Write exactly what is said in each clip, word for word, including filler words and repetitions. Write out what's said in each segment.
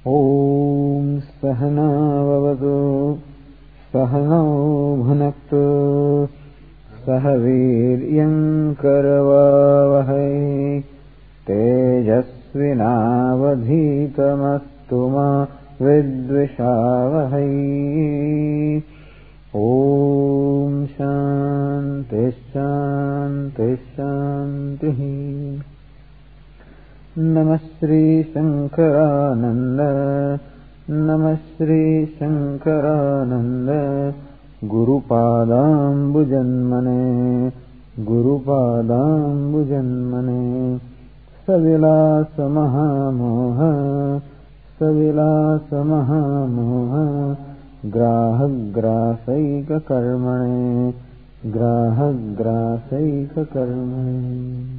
Om Sahana Vavadu Sahano Bhunaktu Sahaviryam Karavavahai Tejasvinavadhitamastu ma Vidvishavahai. Om Shanti Shanti Shanti. Namastri Shankarananda Namastri Shankarananda Guru Padam Bhujanmane Guru Padam Bhujanmane Savilasa Mahamoha Savilasa Mahamoha Graha Grasaika Karmane Graha Grasaika Karmane.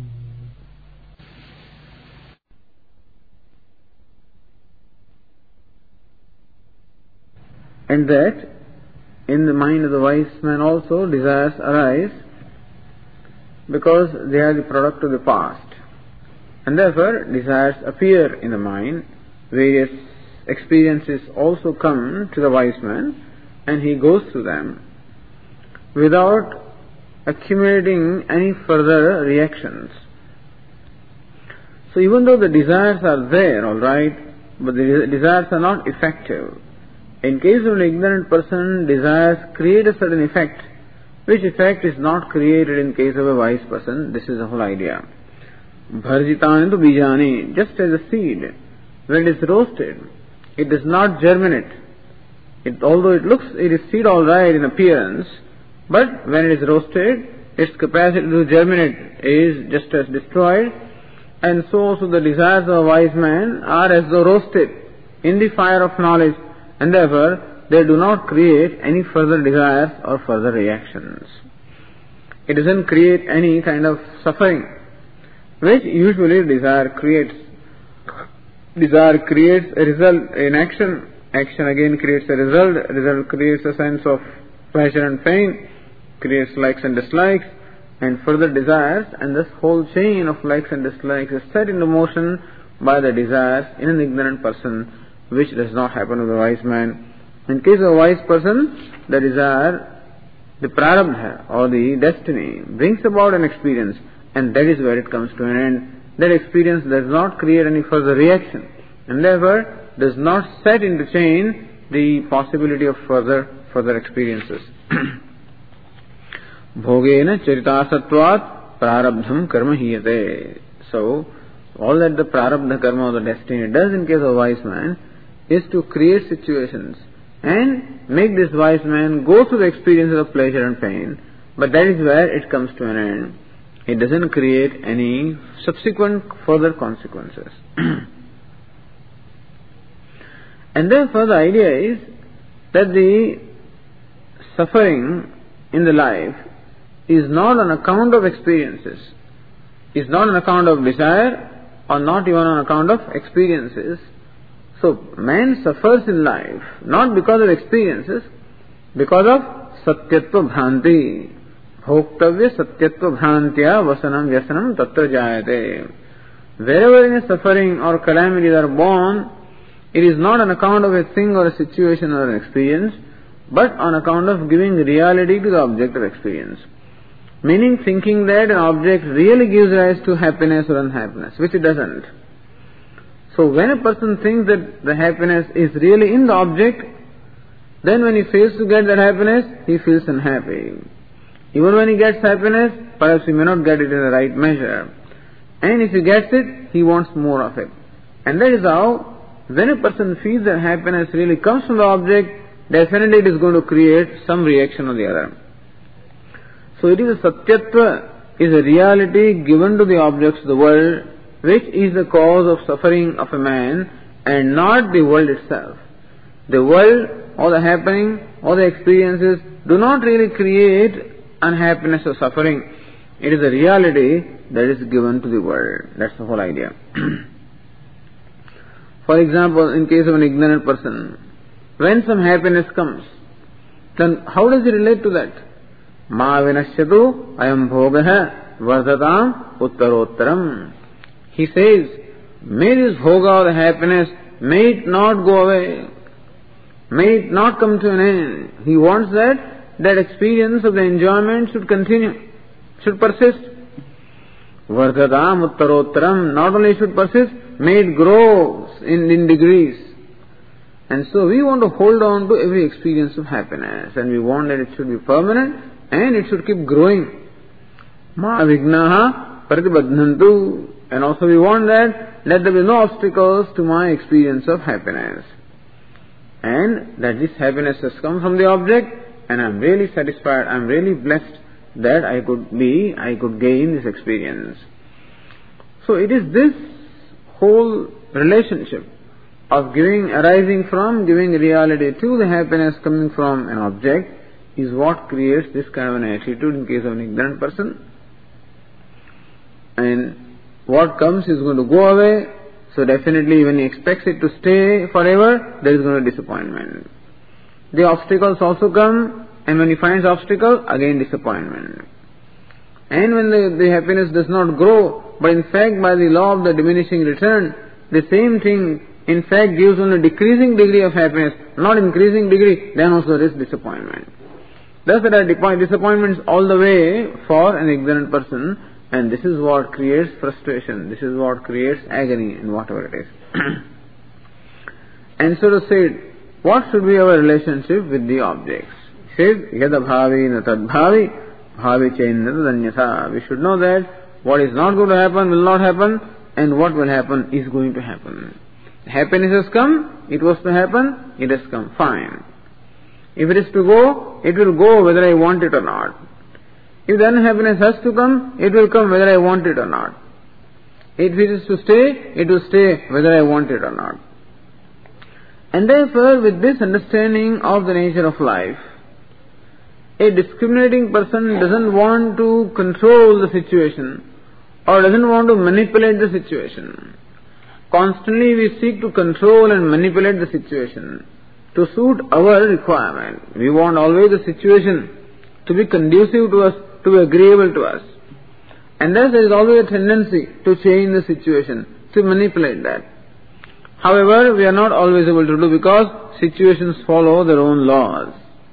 And that in the mind of the wise man also desires arise because they are the product of the past. And therefore desires appear in the mind, various experiences also come to the wise man and he goes through them without accumulating any further reactions. So even though the desires are there, alright, but the desires are not effective. In case of an ignorant person, desires create a certain effect, which effect is not created in case of a wise person. This is the whole idea. Bharjitani tu bijani, just as a seed, when it is roasted, it does not germinate. It, although it looks, it is seed all right in appearance, but when it is roasted, its capacity to germinate is just as destroyed, and so also the desires of a wise man are as though roasted in the fire of knowledge, and therefore they do not create any further desires or further reactions. It doesn't create any kind of suffering, which usually desire creates. Desire creates a result in action. Action again creates a result. Result creates a sense of pleasure and pain, creates likes and dislikes, and further desires, and this whole chain of likes and dislikes is set into motion by the desires in an ignorant person, which does not happen with a wise man. In case of a wise person, the desire, the prarabdha or the destiny brings about an experience, and that is where it comes to an end. That experience does not create any further reaction, and therefore does not set into chain the possibility of further further experiences. Bhogena charitasatvat prarabdham karma hiyate. So, all that the prarabdha karma or the destiny does in case of a wise man is to create situations and make this wise man go through the experiences of pleasure and pain, but that is where it comes to an end. It doesn't create any subsequent further consequences. And therefore the idea is that the suffering in the life is not on account of experiences, is not on account of desire, or not even on account of experiences. So man suffers in life not because of experiences, because of satyatva bhranti. Bhoktavya satyatva bhrantya vasanam vyasanam tatra jayate. Wherever any suffering or calamities are born, it is not on account of a thing or a situation or an experience, but on account of giving reality to the object of experience. Meaning thinking that an object really gives rise to happiness or unhappiness, which it doesn't. So when a person thinks that the happiness is really in the object, then when he fails to get that happiness, he feels unhappy. Even when he gets happiness, perhaps he may not get it in the right measure. And if he gets it, he wants more of it. And that is how, when a person feels that happiness really comes from the object, definitely it is going to create some reaction or the other. So it is a satyatva, is a reality given to the objects of the world, which is the cause of suffering of a man, and not the world itself. The world, or the happening, or the experiences do not really create unhappiness or suffering. It is a reality that is given to the world. That's the whole idea. For example, in case of an ignorant person, when some happiness comes, then how does he relate to that? Ma vinashyatu ayam bhogaha vardhatam uttarottaram. He says, may this bhoga or the happiness may it not go away, may it not come to an end. He wants that that experience of the enjoyment should continue, should persist. Vardhatam uttarottaram, not only should persist, may it grow in, in degrees. And so we want to hold on to every experience of happiness, and we want that it should be permanent and it should keep growing. Ma vignaha pratibadhantu. And also we want that let there be no obstacles to my experience of happiness. And that this happiness has come from the object, and I am really satisfied, I am really blessed that I could be, I could gain this experience. So it is this whole relationship of giving, arising from, giving reality to the happiness coming from an object is what creates this kind of an attitude in case of an ignorant person. And what comes is going to go away, so definitely when he expects it to stay forever, there is going to be disappointment. The obstacles also come, and when he finds obstacle, again disappointment. And when the, the happiness does not grow, but in fact by the law of the diminishing return, the same thing in fact gives only decreasing degree of happiness, not increasing degree, then also there is disappointment. Thus there are disappointments all the way for an ignorant person, and this is what creates frustration, this is what creates agony in whatever it is. And so to say, what should be our relationship with the objects? He says, yada bhavi na tad bhavi, bhavi chainna tadanyatha. We should know that what is not going to happen will not happen, and what will happen is going to happen. Happiness has come, it was to happen, it has come, fine. If it is to go, it will go whether I want it or not. If the unhappiness has to come, it will come whether I want it or not. If it is to stay, it will stay whether I want it or not. And therefore, with this understanding of the nature of life, a discriminating person doesn't want to control the situation or doesn't want to manipulate the situation. Constantly we seek to control and manipulate the situation to suit our requirement. We want always the situation to be conducive to us, to be agreeable to us. And thus there is always a tendency to change the situation, to manipulate that. However, we are not always able to do because situations follow their own laws.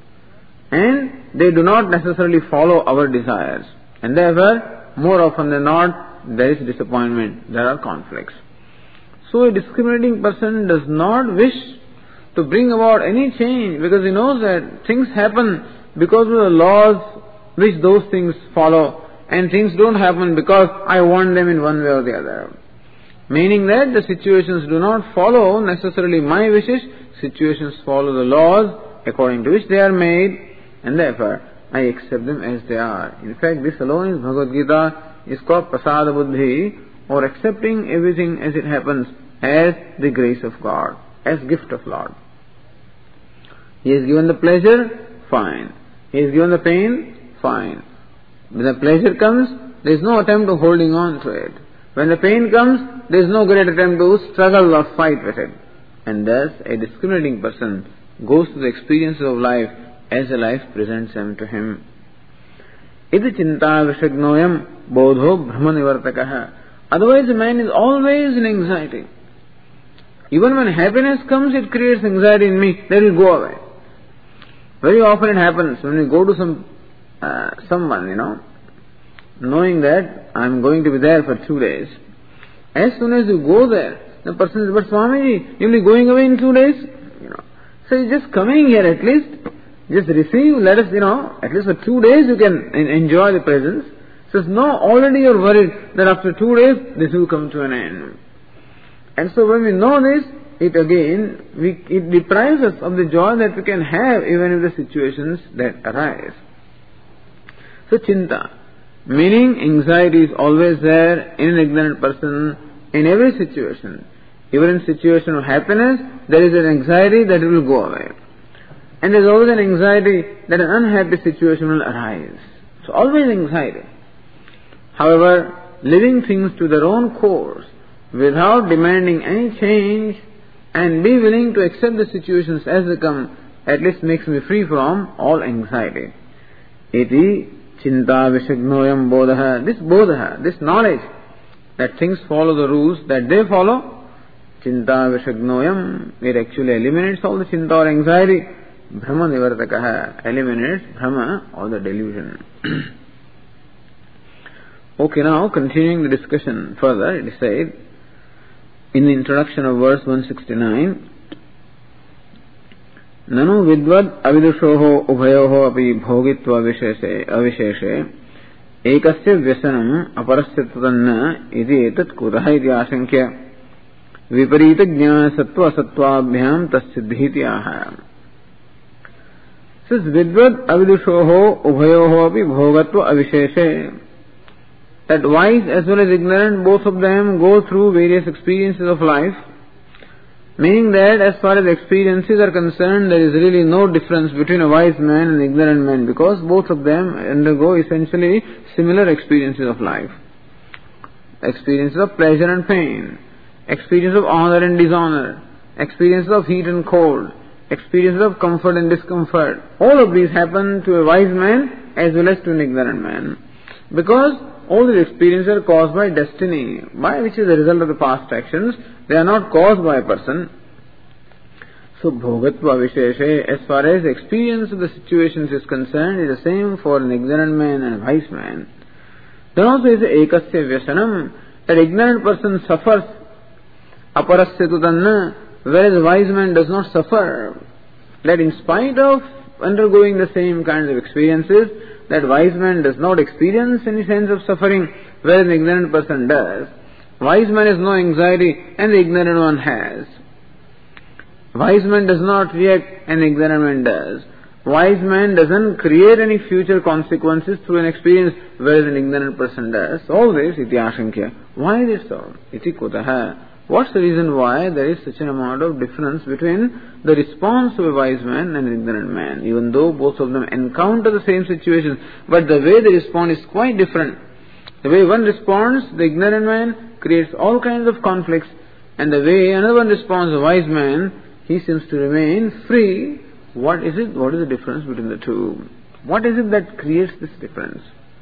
And they do not necessarily follow our desires. And therefore, more often than not, there is disappointment, there are conflicts. So a discriminating person does not wish to bring about any change because he knows that things happen because of the laws which those things follow, and things don't happen because I want them in one way or the other. Meaning that the situations do not follow necessarily my wishes, situations follow the laws according to which they are made, and therefore I accept them as they are. In fact, this alone is Bhagavad Gita, is called Prasada Buddhi, or accepting everything as it happens as the grace of God, as gift of Lord. He has given the pleasure, fine. He has given the pain, fine. When the pleasure comes, there is no attempt to holding on to it. When the pain comes, there is no great attempt to struggle or fight with it. And thus, a discriminating person goes to the experiences of life as the life presents them to him. Iti chinta vishagnoyam bodho brahma nivartakaha. Otherwise, the man is always in anxiety. Even when happiness comes, it creates anxiety in me. That will go away. Very often it happens when we go to some uh, someone, you know, knowing that I am going to be there for two days. As soon as you go there, the person says, but Swamiji, you will be going away in two days? You know, so you're just coming here at least. Just receive, let us, you know, at least for two days you can enjoy the presence. Says, no, already you're worried that after two days this will come to an end. And so when we know this, it again, we, it deprives us of the joy that we can have even if the situations that arise. So chinta, meaning anxiety is always there in an ignorant person in every situation. Even in situation of happiness, there is an anxiety that it will go away. And there is always an anxiety that an unhappy situation will arise. So always anxiety. However, living things to their own course, without demanding any change, and be willing to accept the situations as they come, at least makes me free from all anxiety. Iti chinta vishagnoyam bodha. This bodha, this knowledge that things follow the rules that they follow, Chinta Vishagnoyam, it actually eliminates all the chinta or anxiety. Brahma Nivartakaha eliminates Brahma or the delusion. Okay, now continuing the discussion further, it is said in the introduction of verse one sixty-nine, Nanu vidvad avidushoho ubhayoho api bhogitva visheshe avisheshe ekasya vyasanam aparasya tatanna iti etat kutaha iti ashankya viparita jnana sattva asattvabhyam tassiddhi iti aha. Says vidvad avidushoho ubhayoho api bhogatva avisheshe, that wise as well as ignorant, both of them go through various experiences of life, meaning that as far as experiences are concerned, there is really no difference between a wise man and an ignorant man, because both of them undergo essentially similar experiences of life. Experiences of pleasure and pain, experiences of honor and dishonor, experiences of heat and cold, experiences of comfort and discomfort. All of these happen to a wise man as well as to an ignorant man, because all these experiences are caused by destiny, by which is the result of the past actions. They are not caused by a person. So, bhogatva visheshe, as far as experience of the situations is concerned, it is the same for an ignorant man and a wise man. Then also is ekasya vyasanam, that ignorant person suffers aparasya tutanna, whereas a wise man does not suffer. That in spite of undergoing the same kinds of experiences, that wise man does not experience any sense of suffering, whereas an ignorant person does. Wise man has no anxiety and the ignorant one has. Wise man does not react and the ignorant man does. Wise man doesn't create any future consequences through an experience, whereas an ignorant person does. All this, iti ashankya. Why is it so? Iti kutaha. What's the reason why there is such an amount of difference between the response of a wise man and an ignorant man, even though both of them encounter the same situation, but the way they respond is quite different. The way one responds, the ignorant man creates all kinds of conflicts, and the way another one responds, the wise man, he seems to remain free. What is it? What is the difference between the two? What is it that creates this difference?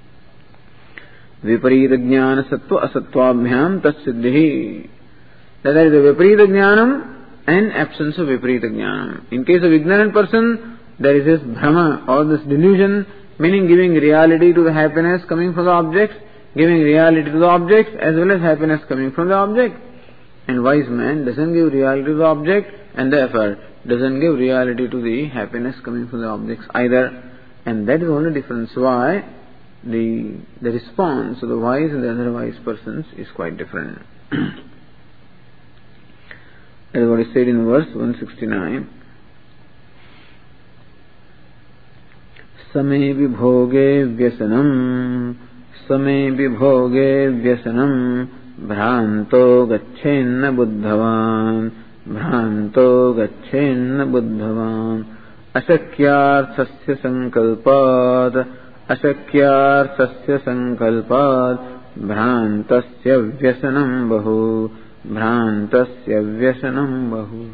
Viparita jnana sattva asattvabhyam tatsiddhi. That there is a viparita jnanam and absence of viparita jnanam. In case of ignorant person, there is this bhrama or this delusion, meaning giving reality to the happiness coming from the objects, giving reality to the objects as well as happiness coming from the object. And wise man doesn't give reality to the object and therefore doesn't give reality to the happiness coming from the objects either. And that is the only difference why the, the response of the wise and the otherwise persons is quite different. That is what is said in verse one sixty-nine. Same vibhoge vyasanam, same vibhoge vyasanam, bhranto gachenna buddhavan, bhranto gachenna buddhavan, ashakyarthasya sankalpad, ashakyarthasya sankalpad, bhrantasya vyasanam bahu, Bhrantasya vyasanam bahu.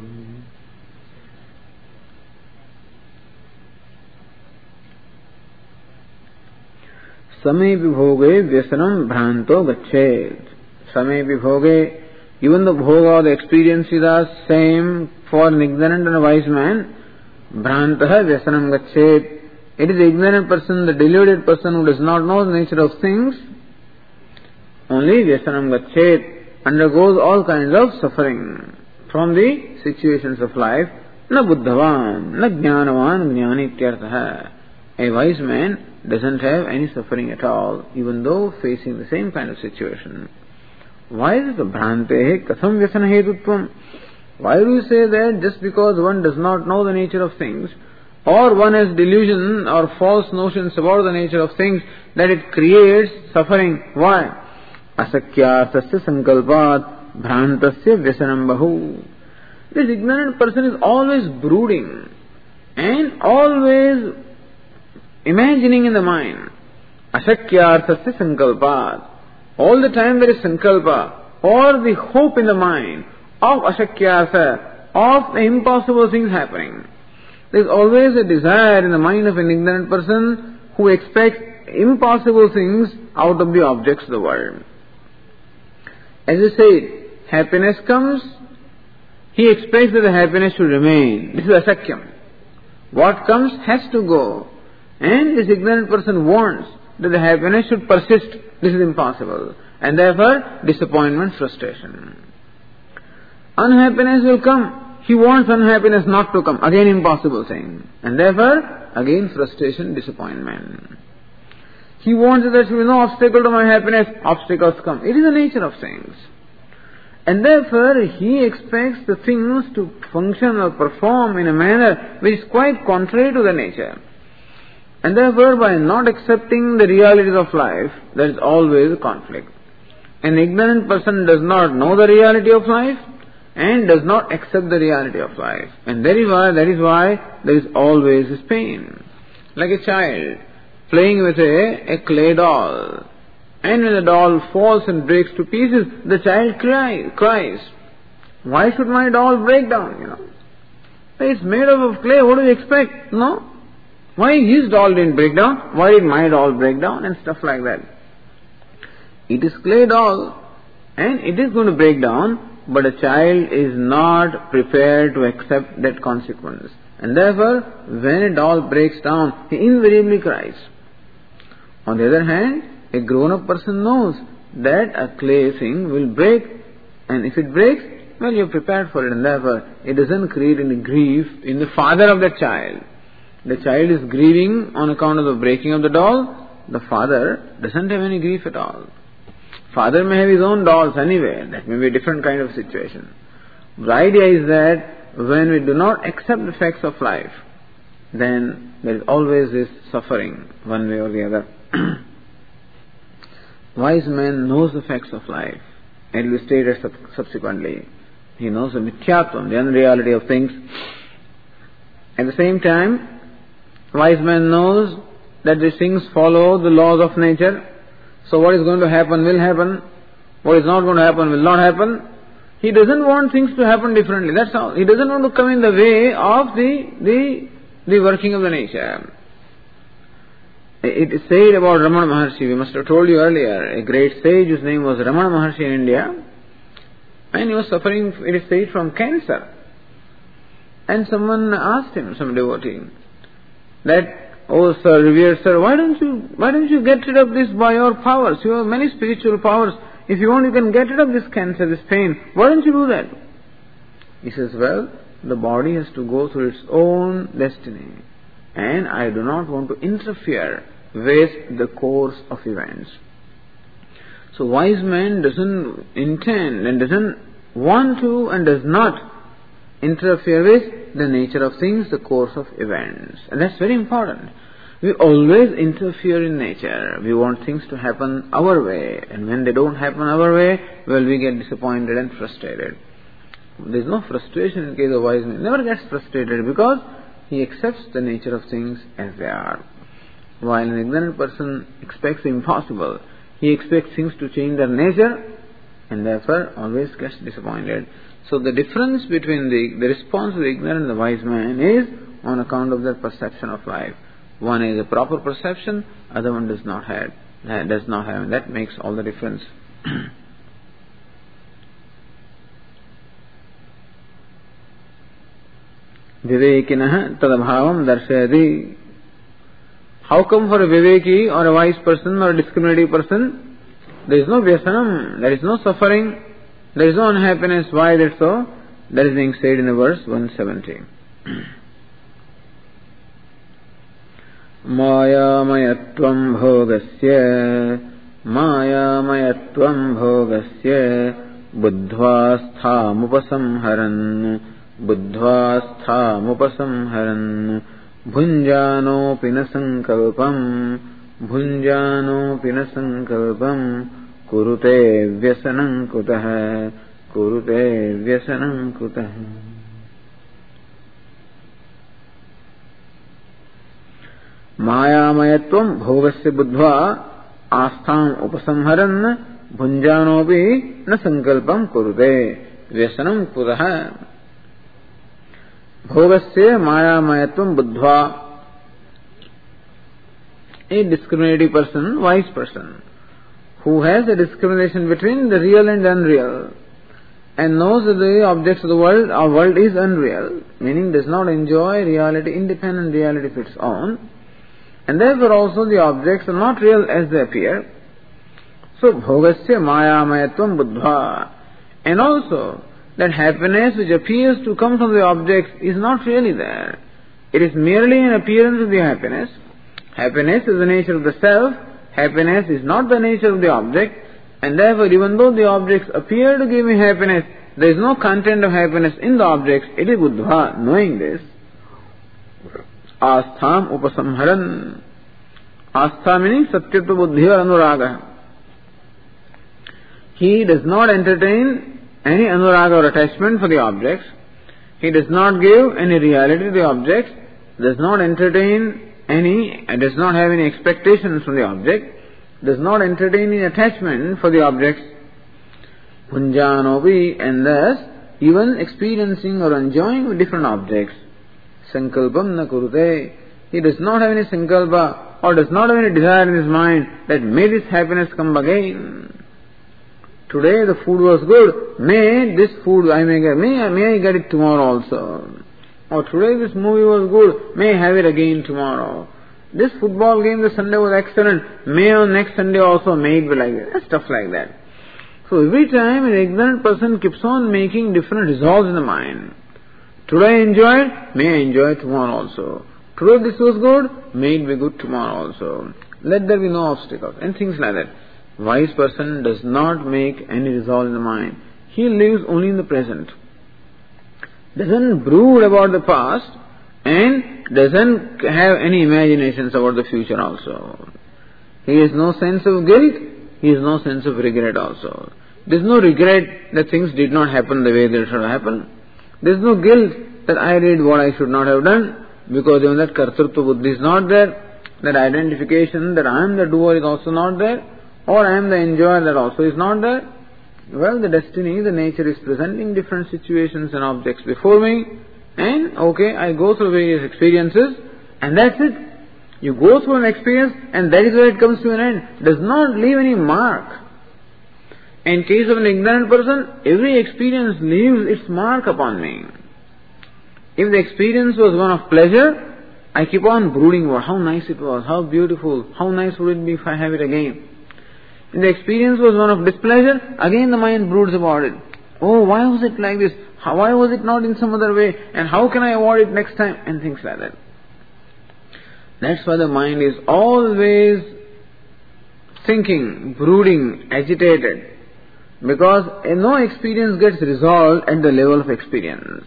Same vibhoge vyasanam bhranto gachet. Same vibhoge, even the bhoga or the experiences are same for an ignorant and a wise man. Bhrantaha vyasanam gachet. It is the ignorant person, the deluded person who does not know the nature of things. Only vyasanam gachet undergoes all kinds of suffering from the situations of life. Na buddhavan, na jnanavan, jnani ityartha. A wise man doesn't have any suffering at all, even though facing the same kind of situation. Why is it bhrantehe katham vyasana hetutvam? Why do you say that just because one does not know the nature of things, or one has delusion or false notions about the nature of things, that it creates suffering? Why? Asakyarthasya sankalpat bhrantasya vyasanam bahu. This ignorant person is always brooding and always imagining in the mind. Asakyarthasya sankalpat. All the time there is sankalpa or the hope in the mind of asakyartha, of the impossible things happening. There is always a desire in the mind of an ignorant person who expects impossible things out of the objects of the world. As I say, happiness comes he expects that the happiness should remain. This is asakyam. What comes has to go. And this ignorant person wants that the happiness should persist. This is impossible. And therefore, disappointment, frustration. Unhappiness will come. He wants unhappiness not to come. Again, impossible thing. And therefore, again, frustration, disappointment. He wants that there should be no obstacle to my happiness. Obstacles come. It is the nature of things. And therefore, he expects the things to function or perform in a manner which is quite contrary to the nature. And therefore, by not accepting the realities of life, there is always a conflict. An ignorant person does not know the reality of life and does not accept the reality of life. And that is why, that is why there is always this pain. Like a child playing with a, a clay doll. And when the doll falls and breaks to pieces, the child cry, cries. Why should my doll break down, you know? It's made up of clay, what do you expect? No? Why his doll didn't break down? Why did my doll break down? And stuff like that. It is clay doll and it is going to break down, but a child is not prepared to accept that consequence. And therefore, when a doll breaks down, he invariably cries. On the other hand, a grown-up person knows that a clay thing will break, and if it breaks, well, you're prepared for it, and therefore it doesn't create any grief in the father of the child. The child is grieving on account of the breaking of the doll. The father doesn't have any grief at all. Father may have his own dolls anyway. That may be a different kind of situation. The idea is that when we do not accept the facts of life, then there is always this suffering, one way or the other. Wise man knows the facts of life, and will state it subsequently. He knows the mithyatvam, the unreality of things. At the same time, wise man knows that these things follow the laws of nature. So what is going to happen will happen. What is not going to happen will not happen. He doesn't want things to happen differently. That's all. He doesn't want to come in the way of the the the working of the nature. It is said about Ramana Maharshi, we must have told you earlier, a great sage whose name was Ramana Maharshi in India, and he was suffering, it is said, from cancer. And someone asked him, some devotee, that, oh sir, revered sir, why don't you, why don't you get rid of this by your powers? You have many spiritual powers. If you want, you can get rid of this cancer, this pain. Why don't you do that? He says, well, the body has to go through its own destiny. And I do not want to interfere with the course of events. So wise man doesn't intend and doesn't want to and does not interfere with the nature of things, the course of events. And that's very important. We always interfere in nature. We want things to happen our way. And when they don't happen our way, well, we get disappointed and frustrated. There is no frustration in the case of wise man. He never gets frustrated because he accepts the nature of things as they are. While an ignorant person expects the impossible, he expects things to change their nature and therefore always gets disappointed. So the difference between the, the response of the ignorant and the wise man is on account of their perception of life. One is a proper perception, other one does not have. Does not have, and that makes all the difference. Vivekinah tadabhavam darshayati. How come for a viveki or a wise person or a discriminating person, there is no vyasanam, there is no suffering, there is no unhappiness? Why is that so? That is being said in the verse one seventy. Mayamayatvam bhogasya Mayamayatvam bhogasya Buddhva sthamupasamharan Buddhva sthamupasamharan Bhunjano pina sankalpam Bhunjano pina sankalpam Kurute vyasanam kutah Kurute vyasanam kutah. Mayamayatvam bhogasya buddhva astham upasamharan bhunjanopi na sankalpam kurute vyasanam kutah. Bhogasya mayamayatvam buddhva. A discriminating person, wise person, who has a discrimination between the real and unreal. and knows that the objects of the world, our world is unreal, meaning does not enjoy reality, independent reality of its own, and therefore also the objects are not real as they appear. So, bhogasya mayamayatvam buddha. And also, that happiness which appears to come from the objects is not really there. It is merely an appearance of the happiness. Happiness is the nature of the self. Happiness is not the nature of the object. And therefore, even though the objects appear to give me happiness, there is no content of happiness in the objects. It is buddha, knowing this. Astham upasamharan. Astha meaning satyatva buddhi or anuraga. He does not entertain any anuraga or attachment for the objects. He does not give any reality to the objects, does not entertain any, and does not have any expectations from the object, does not entertain any attachment for the objects. Punjanovi, and thus even experiencing or enjoying different objects. Sankalpam na kurute. He does not have any sankalpa or does not have any desire in his mind that may this happiness come again. Today the food was good. May this food I may get, may, may I get it tomorrow also. Or today this movie was good. May I have it again tomorrow. This football game this Sunday was excellent. May on next Sunday also may it be like that. Stuff like that. So every time an ignorant person keeps on making different resolves in the mind. Today I enjoyed, may I enjoy tomorrow also. Today this was good, may it be good tomorrow also. Let there be no obstacles and things like that. Wise person does not make any resolve in the mind. He lives only in the present. Doesn't brood about the past and doesn't have any imaginations about the future also. He has no sense of guilt, he has no sense of regret also. There is no regret that things did not happen the way they should have happened. There is no guilt that I did what I should not have done, because even that kartrutva buddhi is not there. That identification that I am the doer is also not there. Or I am the enjoyer, that also is not there. Well, the destiny, the nature is presenting different situations and objects before me, and okay, I go through various experiences, and that's it. You go through an experience, and that is where it comes to an end. Does not leave any mark. In case of an ignorant person, every experience leaves its mark upon me. If the experience was one of pleasure, I keep on brooding about how nice it was, how beautiful, how nice would it be if I have it again. If the experience was one of displeasure, again the mind broods about it. Oh, why was it like this? How, why was it not in some other way? And how can I avoid it next time? And things like that. That's why the mind is always thinking, brooding, agitated. Because no experience gets resolved at the level of experience.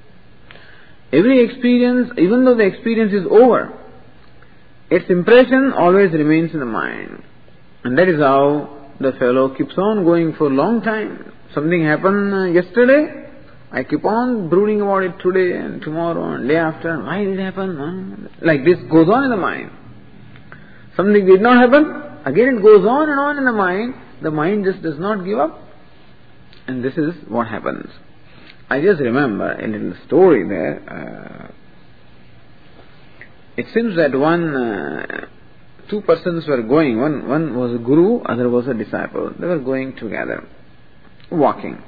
Every experience, even though the experience is over, its impression always remains in the mind. And that is how the fellow keeps on going for a long time. Something happened yesterday, I keep on brooding about it today and tomorrow and day after. Why did it happen? Like this goes on in the mind. Something did not happen, again it goes on and on in the mind. The mind just does not give up. And this is what happens. I just remember a little story there. Uh, it seems that one... Uh, Two persons were going, one, one was a guru, other was a disciple. They were going together, walking.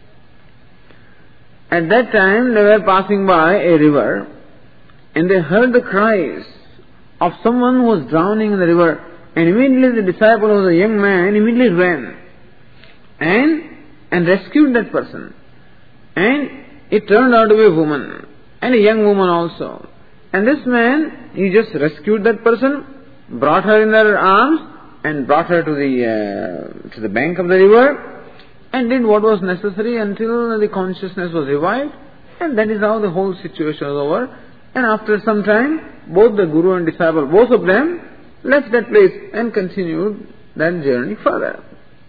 At that time they were passing by a river and they heard the cries of someone who was drowning in the river, and immediately the disciple, who was a young man, immediately ran and, and rescued that person. And it turned out to be a woman, and a young woman also. And this man, he just rescued that person, brought her in their arms and brought her to the uh, to the bank of the river and did what was necessary until the consciousness was revived, and that is how the whole situation was over. And after some time, both the guru and disciple, both of them, left that place and continued that journey further.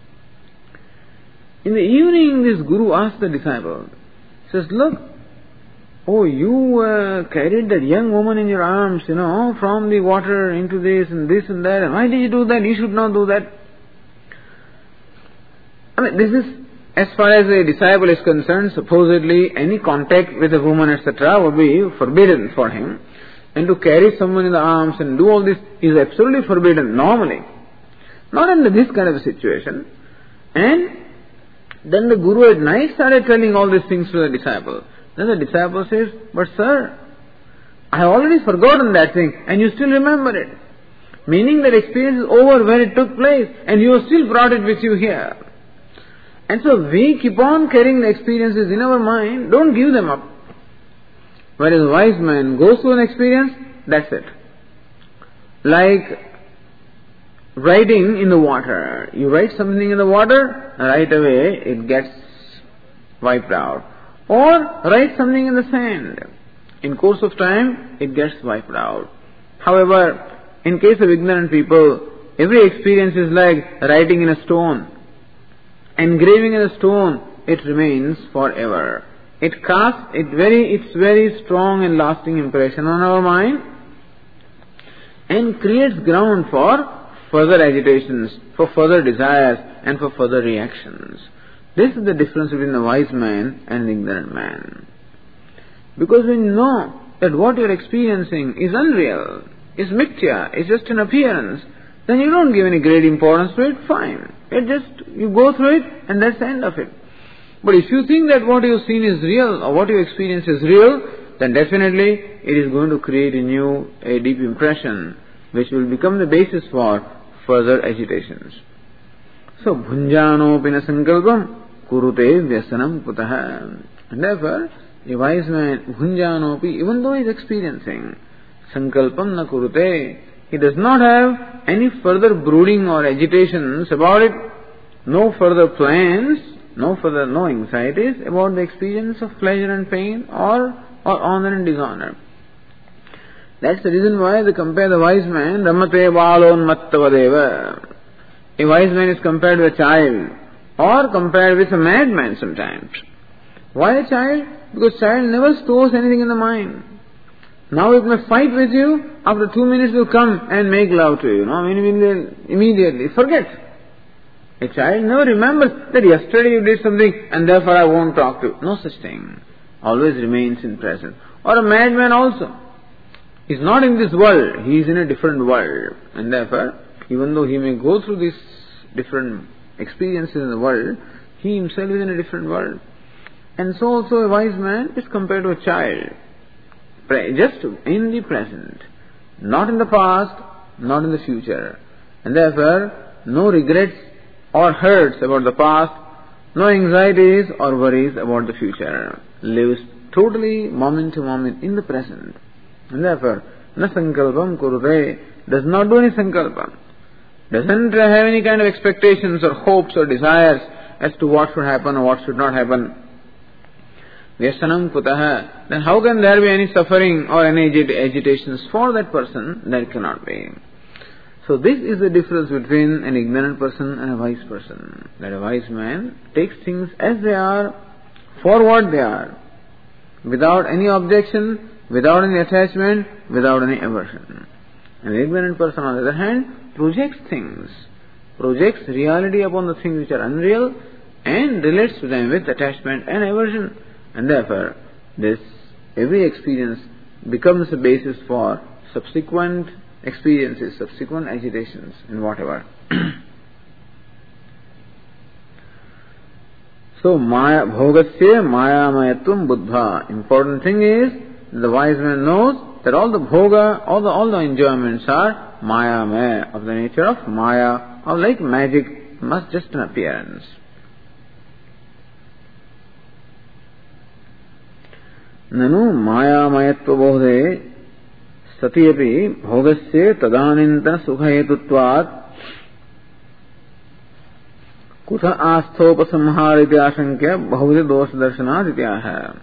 In the evening, this guru asked the disciple, says, look, oh, you uh, carried that young woman in your arms, you know, from the water into this and this and that. And why did you do that? You should not do that. I mean, this is, as far as a disciple is concerned, supposedly any contact with a woman, et cetera, would be forbidden for him. And to carry someone in the arms and do all this is absolutely forbidden, normally. Not under this kind of a situation. And Then the Guru at night started telling all these things to the disciple. Then the disciple says, but sir, I have already forgotten that thing and you still remember it. Meaning that experience is over when it took place and you have still brought it with you here. And so we keep on carrying the experiences in our mind, don't give them up. Whereas a wise man goes through an experience, that's it. Like writing in the water. You write something in the water, right away it gets wiped out. Or write something in the sand. In course of time, it gets wiped out. However, in case of ignorant people, every experience is like writing in a stone. Engraving in a stone, it remains forever. It casts it very, its very strong and lasting impression on our mind and creates ground for further agitations, for further desires and for further reactions. This is the difference between a wise man and an ignorant man. Because when you know that what you are experiencing is unreal, is mithya, is just an appearance, then you don't give any great importance to it, fine. It just, you go through it and that's the end of it. But if you think that what you've seen is real or what you experience is real, then definitely it is going to create in you a deep impression which will become the basis for further agitations. So, bhunjano pina sankalpam kurute vyasanam kutaha. And therefore, a wise man, bhunjano pi, even though he is experiencing sankalpam na kurute, he does not have any further brooding or agitations about it, no further plans, no further, no anxieties about the experience of pleasure and pain or, or honor and dishonor. That's the reason why they compare the wise man, ramate balon mattavadeva. A wise man is compared with a child or compared with a madman sometimes. Why a child? Because child never stores anything in the mind. Now it may fight with you, after two minutes will come and make love to you. No, immediately, immediately forget. A child never remembers that yesterday you did something and therefore I won't talk to you. No such thing. Always remains in present. Or a madman also. He's not in this world, he is in a different world. And therefore, even though he may go through these different experiences in the world, he himself is in a different world. And so also a wise man is compared to a child. Just in the present. Not in the past, not in the future. And therefore, no regrets or hurts about the past, no anxieties or worries about the future. Lives totally moment to moment in the present. And therefore, na sankalpam kurute, does not do any sankalpam. Doesn't have any kind of expectations or hopes or desires as to what should happen or what should not happen. Vyasanam kutaha, then how can there be any suffering or any agit- agitations for that person? There cannot be. So this is the difference between an ignorant person and a wise person. That a wise man takes things as they are, for what they are, without any objection, without any attachment, without any aversion. An ignorant person, on the other hand, projects things, projects reality upon the things which are unreal and relates to them with attachment and aversion. And therefore, this, every experience becomes a basis for subsequent experiences, subsequent agitations and whatever. So, maya, bhogasya mayamayatvam buddha. Important thing is, the wise man knows that all the bhoga, all the, all the enjoyments are mayamaya, of the nature of maya, or like magic, must just an appearance. Nanu mayamayatva bodhe satyapi bhogasya tadanintana sukhahetutvat kutha asthopasamhariti ashankya bahuviti dosha darshanat ityaha.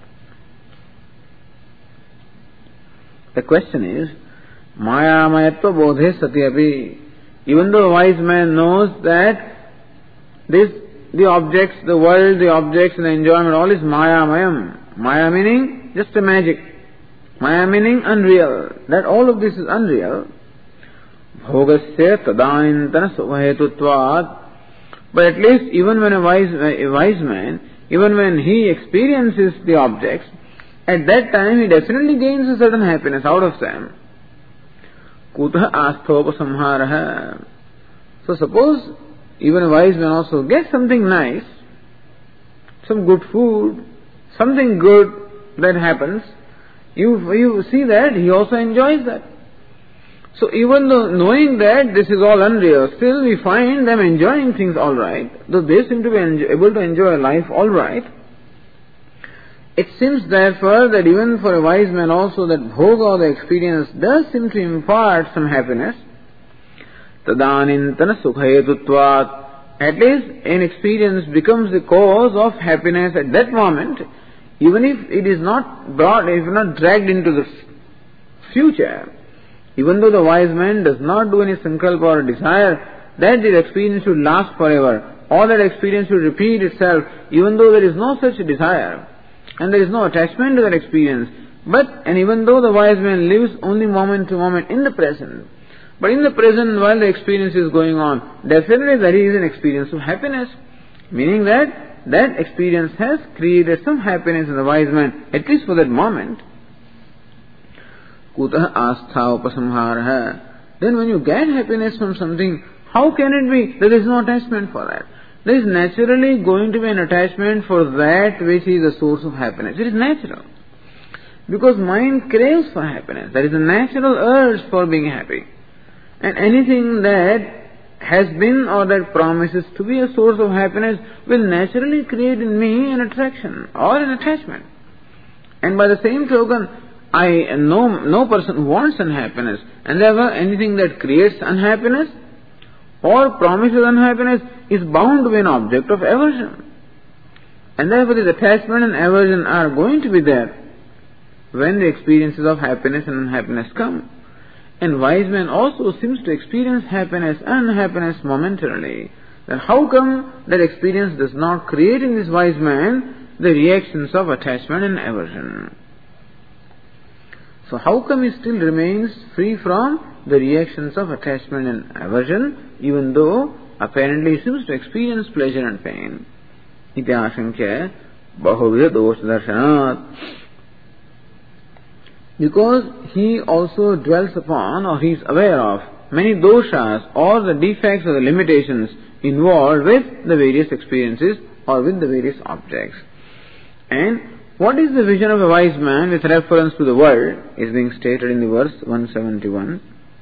The question is, mayamayatva bodhe satyapi. Even though a wise man knows that this, the objects, the world, the objects and the enjoyment, all is mayamayam. Maya meaning just a magic. Maya meaning unreal. That all of this is unreal. Bhogasya tadanintana sukhahetutvat. But at least even when a wise, a wise man, even when he experiences the objects, at that time he definitely gains a certain happiness out of them. Kutha asthopasamharaha. So suppose even a wise man also gets something nice, some good food, something good that happens, you, you see that he also enjoys that. So even though knowing that this is all unreal, still we find them enjoying things all right, though they seem to be enjoy, able to enjoy life all right. It seems therefore that even for a wise man also that bhoga or the experience does seem to impart some happiness. Tadanintana sukhayatutvat. At least an experience becomes the cause of happiness at that moment, even if it is not brought, if not dragged into the future. Even though the wise man does not do any sankalpa or desire that the experience should last forever, or that experience should repeat itself, even though there is no such desire, and there is no attachment to that experience, but, and even though the wise man lives only moment to moment in the present, but in the present while the experience is going on, definitely there is an experience of happiness, meaning that that experience has created some happiness in the wise man, at least for that moment. Kutah astha upasamharaha. Then when you get happiness from something, how can it be that there is no attachment for that? There is naturally going to be an attachment for that which is the source of happiness. It is natural. Because mind craves for happiness. There is a natural urge for being happy. And anything that has been or that promises to be a source of happiness will naturally create in me an attraction or an attachment. And by the same token, I no no person wants unhappiness, and therefore anything that creates unhappiness or promises unhappiness is bound to be an object of aversion. And therefore this attachment and aversion are going to be there when the experiences of happiness and unhappiness come. And wise man also seems to experience happiness and unhappiness momentarily. Then how come that experience does not create in this wise man the reactions of attachment and aversion? So how come he still remains free from the reactions of attachment and aversion, even though apparently he seems to experience pleasure and pain? Iti ashankya bahuvya dosha darshanat. Because he also dwells upon, or he is aware of, many doshas or the defects or the limitations involved with the various experiences or with the various objects. And what is the vision of a wise man with reference to the world is being stated in the verse one seventy-one.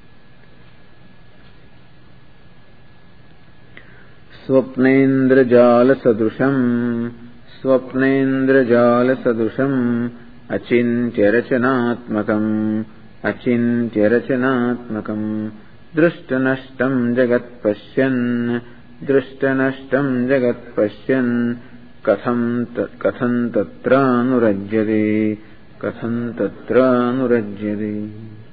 Swapnendra jala sadrusham, Swapnendra jala sadrusham, Achintya rachanatmakam, Achintya rachanatmakam, Drishtanashtam jagat pashyan, Drishtanashtam jagat pashyan, Katham katham tatra nurajyade, Katham tatra nurajyade.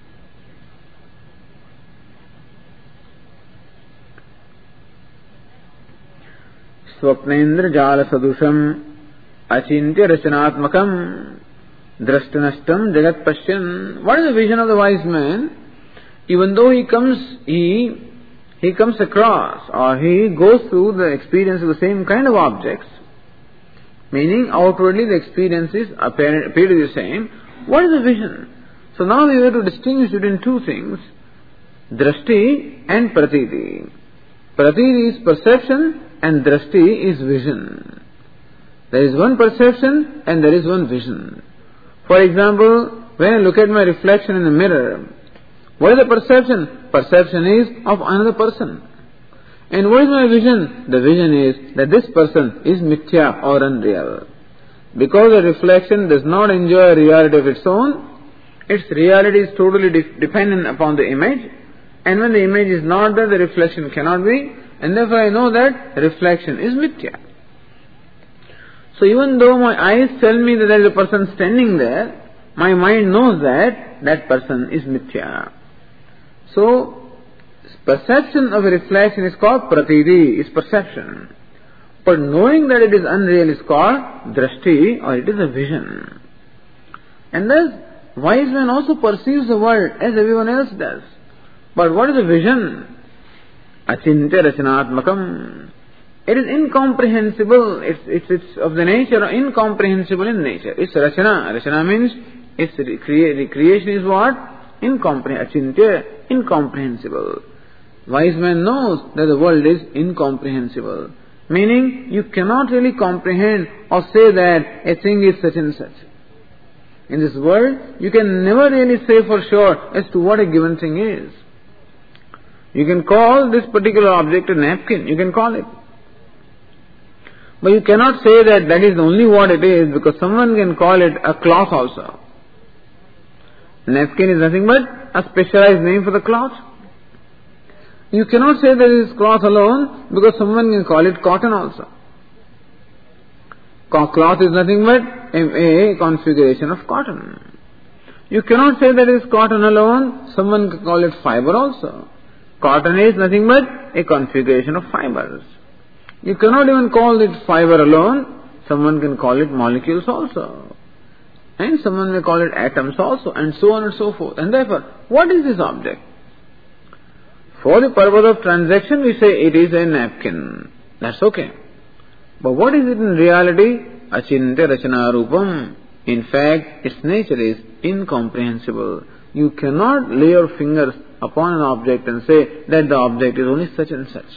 Swapnendra jala sadusham, Achintya rachanatmakam, Drashtanashtam jagat pashyan. What is the vision of the wise man? Even though he comes, he, he comes across or he goes through the experience of the same kind of objects, meaning outwardly the experiences appear, appear to be the same. What is the vision? So now we have to distinguish between two things, drashti and pratiti. Pratiti is perception and drashti is vision. There is one perception and there is one vision. For example, when I look at my reflection in the mirror, what is the perception? Perception is of another person. And what is my vision? The vision is that this person is mithya or unreal. Because the reflection does not enjoy a reality of its own, its reality is totally de- dependent upon the image. And when the image is not there, the reflection cannot be. And therefore I know that reflection is mithya. So even though my eyes tell me that there is a person standing there, my mind knows that that person is mithya. So perception of a reflection is called pratiti, is perception. But knowing that it is unreal is called drashti, or it is a vision. And thus, wise man also perceives the world as everyone else does. But what is the vision? Achintya rachanatmakam. It is incomprehensible. It's, it's, it's of the nature of incomprehensible in nature. It's rachana. Rachana means its recrea- recreation is what? Incomprehensible. Achintya, incomprehensible. Wise man knows that the world is incomprehensible. Meaning, you cannot really comprehend or say that a thing is such and such. In this world, you can never really say for sure as to what a given thing is. You can call this particular object a napkin, you can call it. But you cannot say that that is only what it is, because someone can call it a cloth also. Napkin is nothing but a specialized name for the cloth. You cannot say that it is cloth alone, because someone can call it cotton also. Cloth is nothing but a configuration of cotton. You cannot say that it is cotton alone, someone can call it fiber also. Cotton is nothing but a configuration of fibers. You cannot even call it fiber alone, someone can call it molecules also. And someone may call it atoms also, and so on and so forth. And therefore, what is this object? For the purpose of transaction, we say it is a napkin. That's okay. But what is it in reality? Achintya rachana rupam. In fact, its nature is incomprehensible. You cannot lay your fingers upon an object and say that the object is only such and such.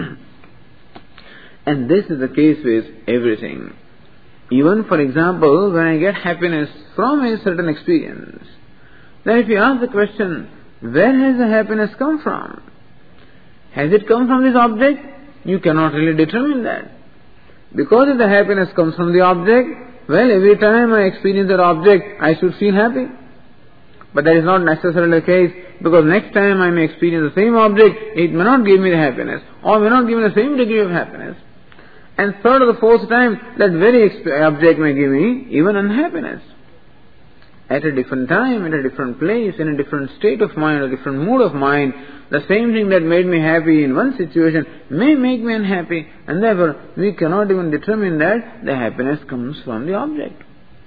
And this is the case with everything. Even, for example, when I get happiness from a certain experience, then if you ask the question, where has the happiness come from? Has it come from this object? You cannot really determine that. Because if the happiness comes from the object, well, every time I experience that object, I should feel happy. But that is not necessarily the case, because next time I may experience the same object, it may not give me the happiness, or may not give me the same degree of happiness. And third or the fourth time, that very object may give me even unhappiness. At a different time, at a different place, in a different state of mind, a different mood of mind, the same thing that made me happy in one situation may make me unhappy, and therefore we cannot even determine that the happiness comes from the object.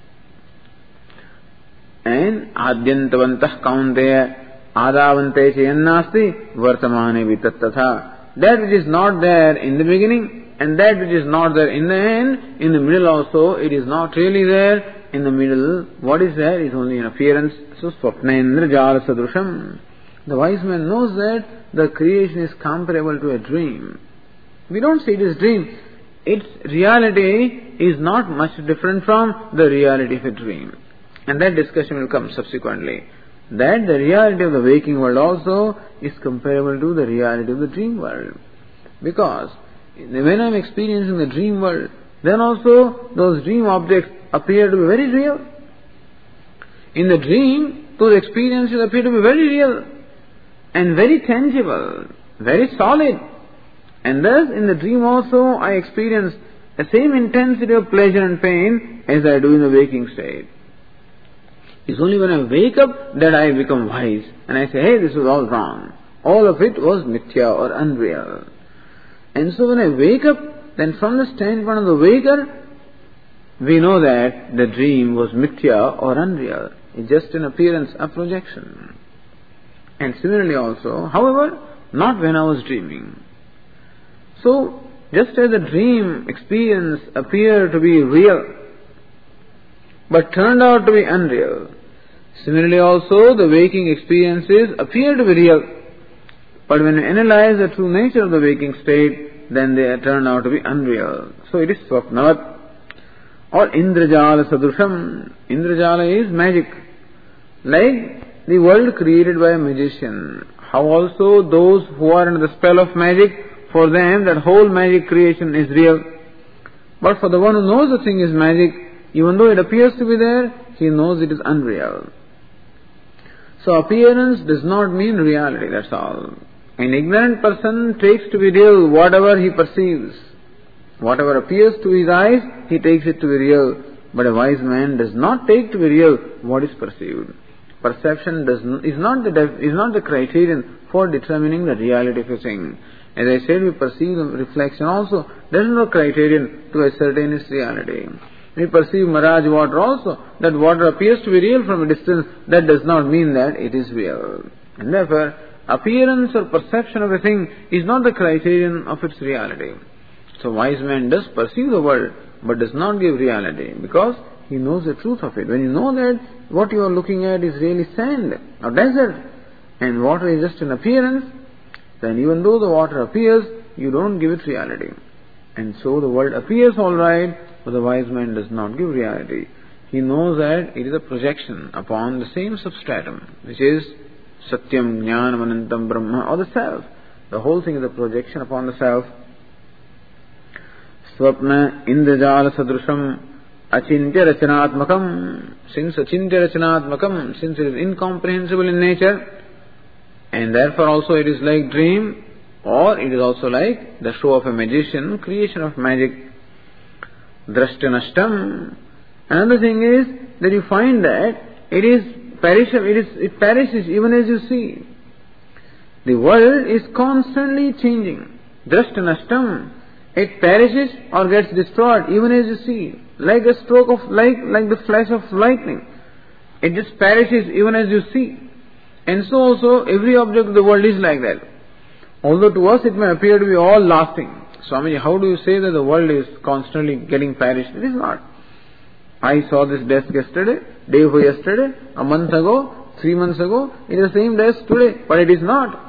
And adyantavantah kaunteya adavante chayannasti vartamane vitattatha. That which is not there in the beginning, and that which is not there in the end, in the middle also, it is not really there. In the middle, what is there is only an appearance. So, swapnendra jala sadrusham. The wise man knows that the creation is comparable to a dream. We don't say it is dream. Its reality is not much different from the reality of a dream. And that discussion will come subsequently. That the reality of the waking world also is comparable to the reality of the dream world. Because when I am experiencing the dream world, then also those dream objects appear to be very real. In the dream, those experiences appear to be very real and very tangible, very solid. And thus, in the dream also, I experience the same intensity of pleasure and pain as I do in the waking state. It's only when I wake up that I become wise and I say, hey, this was all wrong. All of it was mithya or unreal. And so when I wake up, then from the standpoint of the waker, we know that the dream was mithya or unreal. It's just an appearance, a projection. And similarly also, however, not when I was dreaming. So, just as the dream experience appeared to be real, but turned out to be unreal, similarly also the waking experiences appear to be real, but when you analyze the true nature of the waking state, then they turn out to be unreal. So it is swapnavat. Or Indrajala Sadrusham. Indrajala is magic. Like the world created by a magician. How also those who are under the spell of magic, for them that whole magic creation is real. But for the one who knows the thing is magic, even though it appears to be there, he knows it is unreal. So appearance does not mean reality, that's all. An ignorant person takes to be real whatever he perceives. Whatever appears to his eyes, he takes it to be real. But a wise man does not take to be real what is perceived. Perception does n- is not the def- is not the criterion for determining the reality of a thing. As I said, we perceive the reflection also. There is no criterion to ascertain its reality. We perceive mirage water also. That water appears to be real from a distance. That does not mean that it is real. And therefore, appearance or perception of a thing is not the criterion of its reality. So wise man does perceive the world, but does not give reality, because he knows the truth of it. When you know that what you are looking at is really sand or desert, and water is just an appearance, then even though the water appears, you don't give it reality. And so the world appears all right, but the wise man does not give reality. He knows that it is a projection upon the same substratum, which is Satyam, Jnanam, Anantam, Brahma, or the self. The whole thing is a projection upon the self. Swapna Indrajala Sadrusham Achintya Rachanatmakam. Since Achintya Rachanatmakam, since it is incomprehensible in nature, and therefore also it is like dream, or it is also like the show of a magician, creation of magic. Drashtanashtam. Another thing is that you find that it is perishable, it is it perishes even as you see. The world is constantly changing. Drashtanashtam. It perishes or gets destroyed even as you see. Like a stroke of light, like the flash of lightning. It just perishes even as you see. And so also every object of the world is like that. Although to us it may appear to be all lasting. Swamiji, how do you say that the world is constantly getting perished? It is not. I saw this desk yesterday, day before yesterday, a month ago, three months ago. It is the same desk today, but it is not.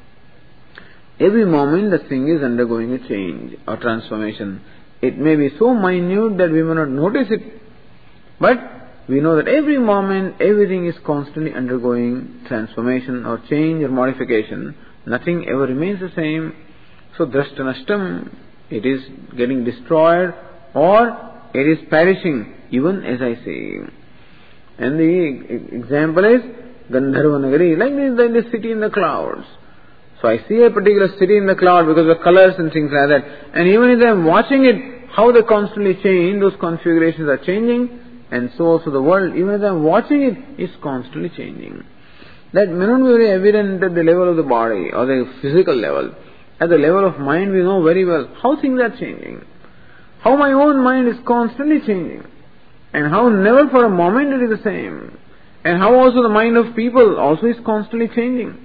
Every moment the thing is undergoing a change or transformation. It may be so minute that we may not notice it, but we know that every moment everything is constantly undergoing transformation or change or modification. Nothing ever remains the same. So drashtanashtam, it is getting destroyed or it is perishing even as I see. And the example is Gandharva Nagari, like this, like this city in the clouds. So I see a particular city in the cloud because of colors and things like that. And even if I am watching it, how they constantly change, those configurations are changing. And so also the world, even as I am watching it, is constantly changing. That may not be very evident at the level of the body or the physical level. At the level of mind, we know very well how things are changing. How my own mind is constantly changing. And how never for a moment it is the same. And how also the mind of people also is constantly changing.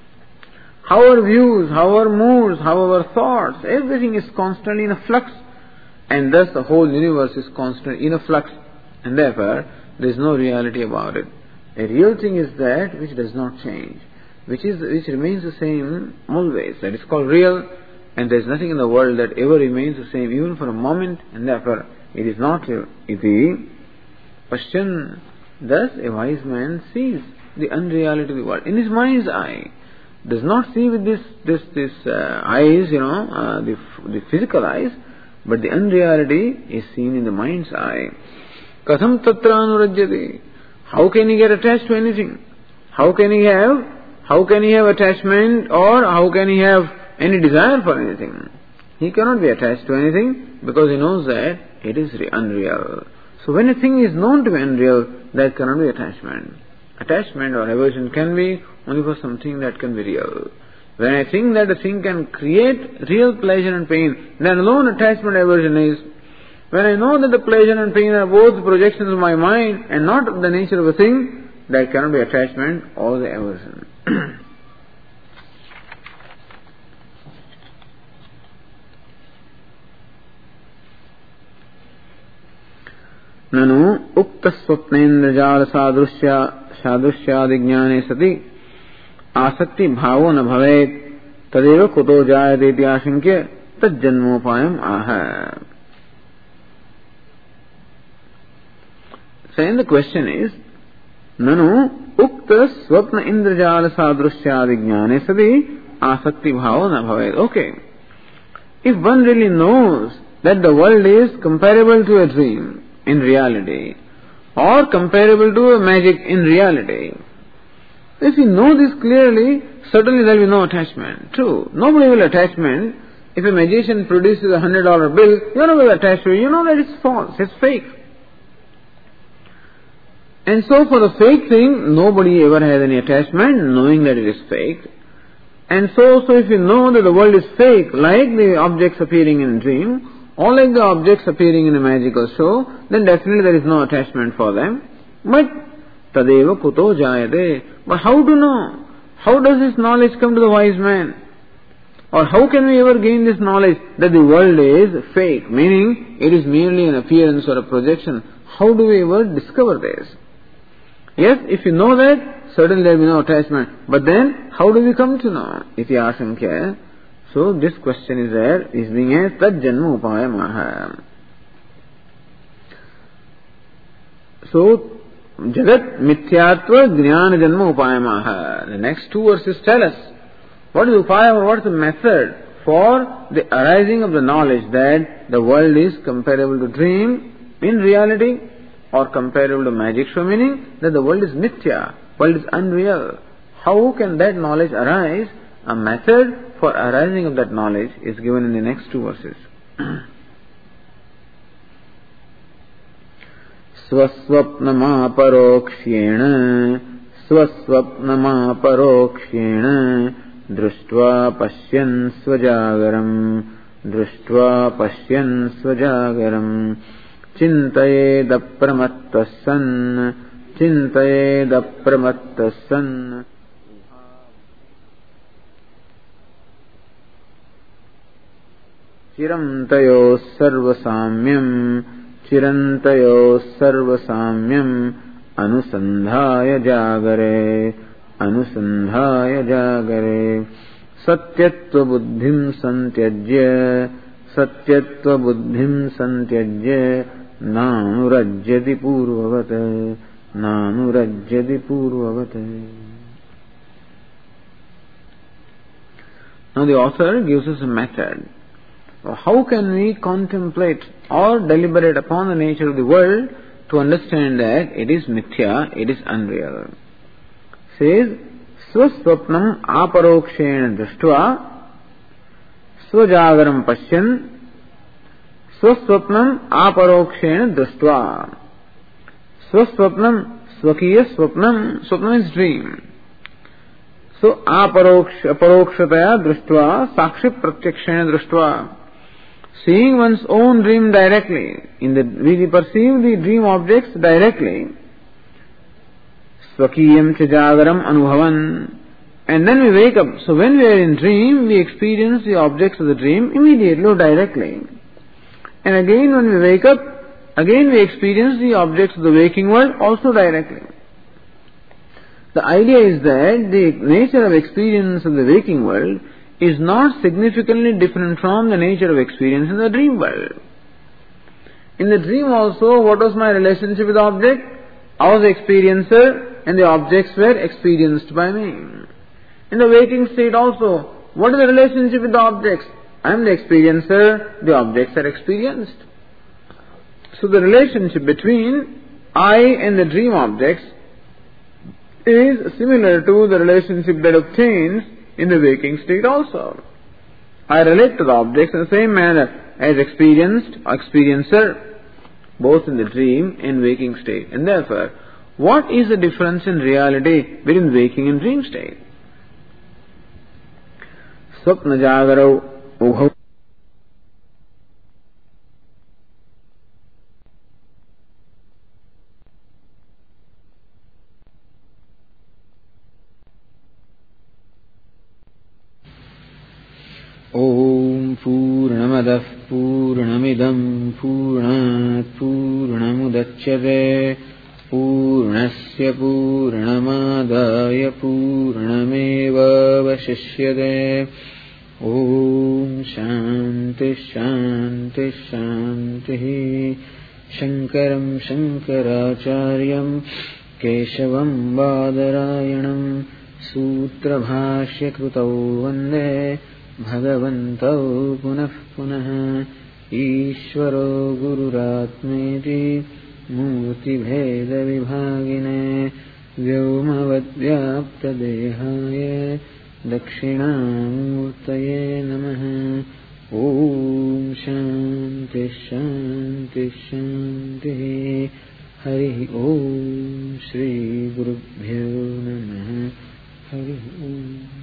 How our views, how our moods, how our thoughts, everything is constantly in a flux. And thus the whole universe is constantly in a flux. And therefore, there is no reality about it. A real thing is that which does not change, which is which remains the same always. That is called real, and there is nothing in the world that ever remains the same, even for a moment, and therefore it is not real. Iti Pashyan. Thus a wise man sees the unreality of the world in his mind's eye. Does not see with this this this uh, eyes, you know, uh, the the physical eyes, but the unreality is seen in the mind's eye. Katham tatra anurajyati. How can he get attached to anything? How can he have, how can he have attachment or how can he have any desire for anything? He cannot be attached to anything because he knows that it is unreal. So when a thing is known to be unreal, there cannot be attachment. Attachment or aversion can be only for something that can be real. When I think that a thing can create real pleasure and pain, then alone attachment aversion is. When I know that the pleasure and pain are both projections of my mind and not the nature of a thing, there cannot be attachment or the aversion. Nanu ukta swapnendra jala sadrushya sadrushya jnane sati asakti bhavo na bhavet tadeva kuto jayate iti ashankya tad janmopayam aha. Then the question is, Nanu ukta swapna indrajala sadrushya jnane sati asakti bhavo na bhavet. Okay. If one really knows that the world is comparable to a dream in reality, or comparable to a magic in reality, if you know this clearly, certainly there will be no attachment. True, nobody will attachment. If a magician produces a hundred dollar bill, you are not will attach to it. You know that it's false, it's fake. And so for the fake thing, nobody ever has any attachment, knowing that it is fake. And so, so if you know that the world is fake, like the objects appearing in a dream, or like the objects appearing in a magical show, then definitely there is no attachment for them. But tadeva kuto jayate. But how to know? How does this knowledge come to the wise man? Or how can we ever gain this knowledge that the world is fake, meaning it is merely an appearance or a projection? How do we ever discover this? Yes, if you know that, certainly there will be no attachment. But then, how do we come to know? Iti asankya. So this question is there, is being asked, Tad Janma Upayamaha. So, Jagat Mithyatva Jnana Janma Upayamaha. The next two verses tell us what is Upayama, what is the method for the arising of the knowledge that the world is comparable to dream in reality, or comparable to magic show, meaning that the world is mithya, world is unreal. How can that knowledge arise? A method for arising of that knowledge is given in the next two verses. Swaswapnamaparokshena Swaswapnamaparokshena Društva Pashyan Svajagaram Društva Pashyan Svajagaram Chintayedapramattassan Chintayedapramattassan. Chirantayo sarvasamyam Chirantayo sarvasamyam Anusandhaya jagare Anusandhaya jagare Satyatva buddhim santyajya Satyatva buddhim santyajya Nanurajyati purvavata Nanurajyati purvavata. Now the author gives us a method. How can we contemplate or deliberate upon the nature of the world to understand that it is mithya, it is unreal? Says, Swaswapnam aparokshena društva svajagaram pashyan Swaswapnam aparokshena društva. Swaswapnam, swakiya swapnam, swapnam is dream. So, aparoksh, aparokshataya društva, sakshi pratyakshena društva. Seeing one's own dream directly, in the, we perceive the dream objects directly. Swakiyam chajagaram anubhavan. And then we wake up. So when we are in dream, we experience the objects of the dream immediately or directly. And again when we wake up, again we experience the objects of the waking world also directly. The idea is that the nature of experience of the waking world is not significantly different from the nature of experience in the dream world. In the dream also, what was my relationship with the object? I was the experiencer and the objects were experienced by me. In the waking state also, what is the relationship with the objects? I am the experiencer, the objects are experienced. So the relationship between I and the dream objects is similar to the relationship that obtains in the waking state also. I relate to the objects in the same manner as experienced or experiencer, both in the dream and waking state. And therefore, what is the difference in reality between waking and dream state? Swapna jagarau ubhav. Om Purnamadah Purnamidam Purnat Purnamudachyate Purnasya Purnamadaya Purnameva Vashishyate. Om Shanti Shanti Shanti. Shankaram Shankaracharyam Keshavam Badarayanam Sutra Bhashya Krutau Vande Bhagavantau Punah Punah. Ishvaro Gururatmeti Murti Bheda Vibhagine Vyomavad Dehaya Dakshinamurtaye Namaha. Om Shanti Shanti Shanti. Hari Om Shri Gurubhyo Namaha. Hari Om.